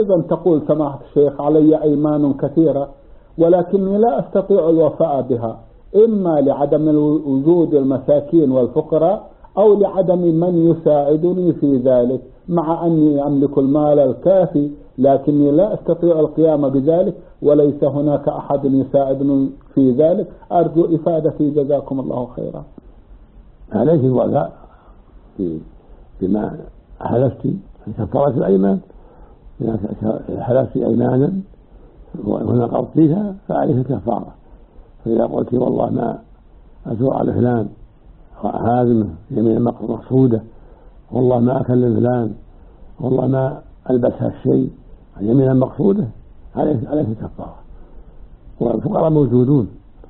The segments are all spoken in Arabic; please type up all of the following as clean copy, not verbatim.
أيضا تقول سماحة الشيخ علي أيمان كثيرة ولكني لا أستطيع الوفاء بها، إما لعدم وجود المساكين والفقراء أو لعدم من يساعدني في ذلك، مع أني أملك المال الكافي لكني لا أستطيع القيام بذلك وليس هناك أحد يساعدني في ذلك. أرجو إفادتي جزاكم الله خيرا. عليك الوفاء بما حلفت في كفارة الأيمان. إذا حلفت أيمانا ونقضت فيها فعليك الكفارة. فإذا قلت والله ما أزور على فلان هازمه يمين مقصودة، والله ما أكلم فلان، والله ما ألبسها الشيء يمين مقصودة، عليك الكفارة. والفقراء موجودون.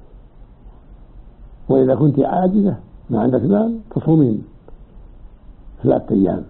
وإذا كنت عاجزة ما عندك مال تصومين 3 أيام،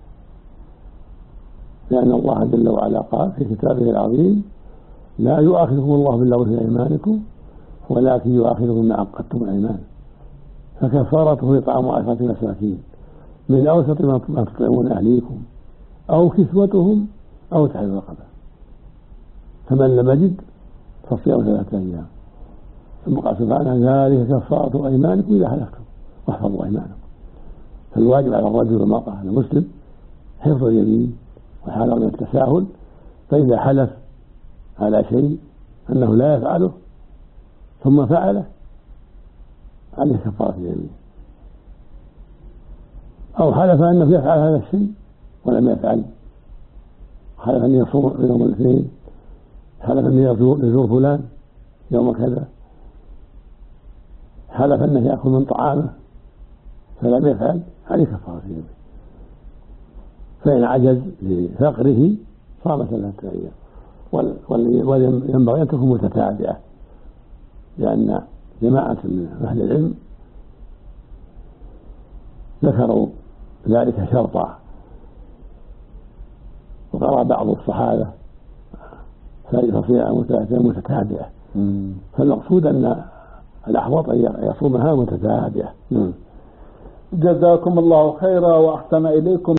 لأن الله جل وعلا قال في كتابه العظيم: لا يؤاخذكم الله باللغو في أيمانكم ولكن يؤاخذكم ما عقدتم الأيمان، فكفارته إطعام 10 مساكين من أوسط ما تطعمون أهليكم أو كسوتهم أو تحرير رقبة، فمن لم يجد فصيام 3 أيام. ثم قال سبحانه: ذلك كفارة أيمانكم إذا حلفتم واحفظوا أيمانكم. فالواجب على الرجل والمرأة المسلم حفظ اليمين وحذر من التساهل، فإذا حلف على شيء أنه لا يفعله ثم فعله عليه كفارة اليمين، أو حلف أنه يفعل هذا الشيء ولم يفعل، حلف أن يصوم يوم الاثنين، حلف أن يزور فلان يوم كذا، حلف أنه يأكل من طعامه فلم يفعل، عليه كفارة اليمين. فإن عجز لفقره صام 3 أيام. وينبغي أن تكون متتابعة، لأن جماعة من أهل العلم ذكروا ذلك شرطا، وقرأ بعض الصحابة فصيام متتابعة. فالمقصود أن الأحوط أن يصومها متتابعة. جزاكم الله خيرا وأحسن إليكم.